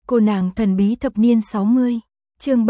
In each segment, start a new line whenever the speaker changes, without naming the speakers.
Cô nàng thần bí thập niên 60, chương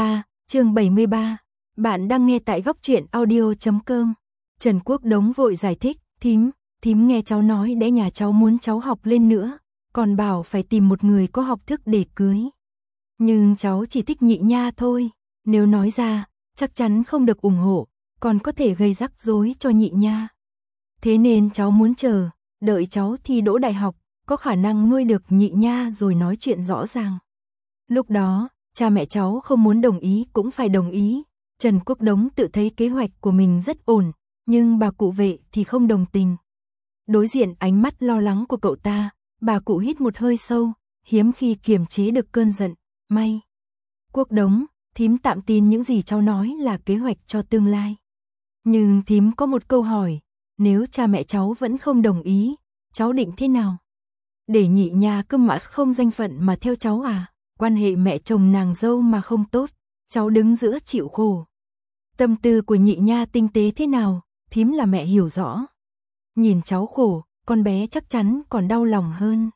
73. Bạn đang nghe tại góc truyện audio.com. Trần Quốc Đống vội giải thích, thím nghe cháu nói để nhà cháu muốn cháu học lên nữa, còn bảo phải tìm một người có học thức để cưới. Nhưng cháu chỉ thích Nhị Nha thôi, nếu nói ra, chắc chắn không được ủng hộ, còn có thể gây rắc rối cho Nhị Nha. Thế nên cháu muốn chờ, đợi cháu thi đỗ đại học, có khả năng nuôi được Nhị Nha rồi nói chuyện rõ ràng. Lúc đó, cha mẹ cháu không muốn đồng ý cũng phải đồng ý. Trần Quốc Đống tự thấy kế hoạch của mình rất ổn, nhưng bà cụ Vệ thì không đồng tình. Đối diện ánh mắt lo lắng của cậu ta, bà cụ hít một hơi sâu, hiếm khi kiềm chế được cơn giận. May, Quốc Đống, thím tạm tin những gì cháu nói là kế hoạch cho tương lai. Nhưng thím có một câu hỏi, nếu cha mẹ cháu vẫn không đồng ý, cháu định thế nào? Để Nhị Nha cứ mãi không danh phận mà theo cháu à? Quan hệ mẹ chồng nàng dâu mà không tốt, cháu đứng giữa chịu khổ. Tâm tư của Nhị Nha tinh tế thế nào, thím là mẹ hiểu rõ. Nhìn cháu khổ, con bé chắc chắn còn đau lòng hơn.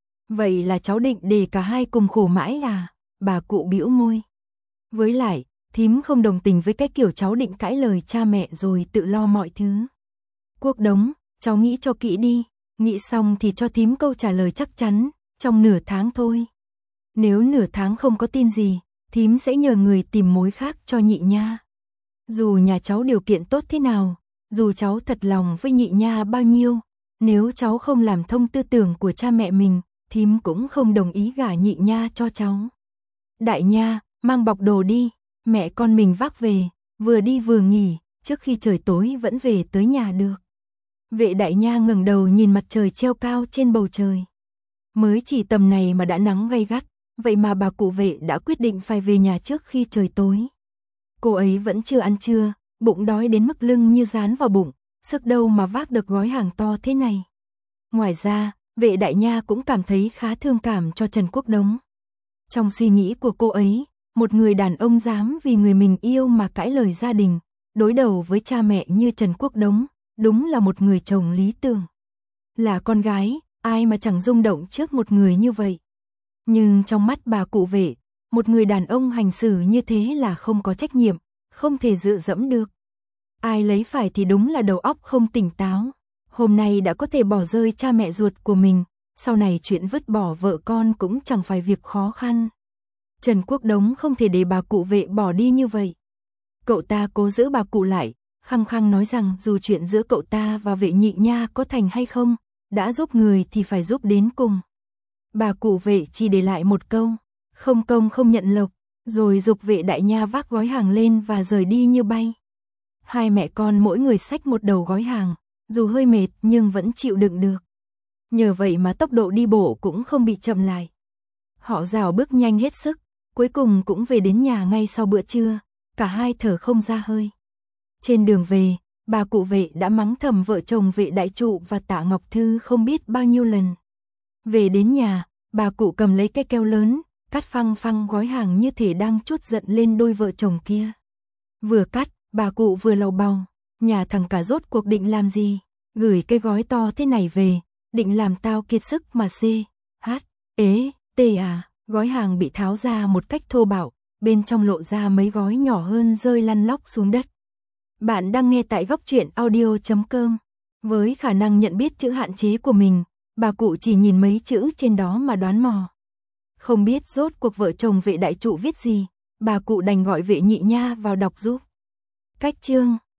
Vậy là cháu định để cả hai cùng khổ mãi à? Bà cụ bĩu môi. Với lại, thím không đồng tình với cái kiểu cháu định cãi lời cha mẹ rồi tự lo mọi thứ. Quốc Đống, cháu nghĩ cho kỹ đi, nghĩ xong thì cho thím câu trả lời chắc chắn, trong nửa tháng thôi. Nếu nửa tháng không có tin gì, thím sẽ nhờ người tìm mối khác cho Nhị Nha. Dù nhà cháu điều kiện tốt thế nào, dù cháu thật lòng với Nhị Nha bao nhiêu, nếu cháu không làm thông tư tưởng của cha mẹ mình, thím cũng không đồng ý gả Nhị Nha cho cháu. Đại Nha, mang bọc đồ đi, mẹ con mình vác về, vừa đi vừa nghỉ, trước khi trời tối vẫn về tới nhà được. Vệ Đại Nha ngẩng đầu nhìn mặt trời treo cao trên bầu trời. Mới chỉ tầm này mà đã nắng gay gắt, vậy mà bà cụ Vệ đã quyết định phải về nhà trước khi trời tối. Cô ấy vẫn chưa ăn trưa, bụng đói đến mức lưng như dán vào bụng, sức đâu mà vác được gói hàng to thế này. Ngoài ra, Vệ Đại Nha cũng cảm thấy khá thương cảm cho Trần Quốc Đống. Trong suy nghĩ của cô ấy, một người đàn ông dám vì người mình yêu mà cãi lời gia đình, đối đầu với cha mẹ như Trần Quốc Đống, đúng là một người chồng lý tưởng. Là con gái, ai mà chẳng rung động trước một người như vậy. Nhưng trong mắt bà cụ Vệ, một người đàn ông hành xử như thế là không có trách nhiệm, không thể dựa dẫm được. Ai lấy phải thì đúng là đầu óc không tỉnh táo. Hôm nay đã có thể bỏ rơi cha mẹ ruột của mình, sau này chuyện vứt bỏ vợ con cũng chẳng phải việc khó khăn. Trần Quốc Đống không thể để bà cụ Vệ bỏ đi như vậy. Cậu ta cố giữ bà cụ lại, khăng khăng nói rằng dù chuyện giữa cậu ta và Vệ Nhị Nha có thành hay không, đã giúp người thì phải giúp đến cùng. Bà cụ Vệ chỉ để lại một câu, không công không nhận lộc, rồi giục Vệ Đại Nha vác gói hàng lên và rời đi như bay. Hai mẹ con mỗi người xách một đầu gói hàng, dù hơi mệt nhưng vẫn chịu đựng được. Nhờ vậy mà tốc độ đi bộ cũng không bị chậm lại. Họ rảo bước nhanh hết sức, cuối cùng cũng về đến nhà ngay sau bữa trưa, cả hai thở không ra hơi. Trên đường về, bà cụ Vệ đã mắng thầm vợ chồng Vệ Đại Trụ và Tạ Ngọc Thư không biết bao nhiêu lần. Về đến nhà, bà cụ cầm lấy cây keo lớn, cắt phăng phăng gói hàng như thể đang trút giận lên đôi vợ chồng kia. Vừa cắt, bà cụ vừa lầu bầu, nhà thằng cả rốt cuộc định làm gì? Gửi cái gói to thế này về, định làm tao kiệt sức mà gói hàng bị tháo ra một cách thô bạo, bên trong lộ ra mấy gói nhỏ hơn rơi lăn lóc xuống đất. Bạn đang nghe tại góc truyện audio.com. Với khả năng nhận biết chữ hạn chế của mình, bà cụ chỉ nhìn mấy chữ trên đó mà đoán mò. Không biết rốt cuộc vợ chồng Vệ Đại Trụ viết gì, bà cụ đành gọi Vệ Nhị Nha vào đọc giúp. Cách chương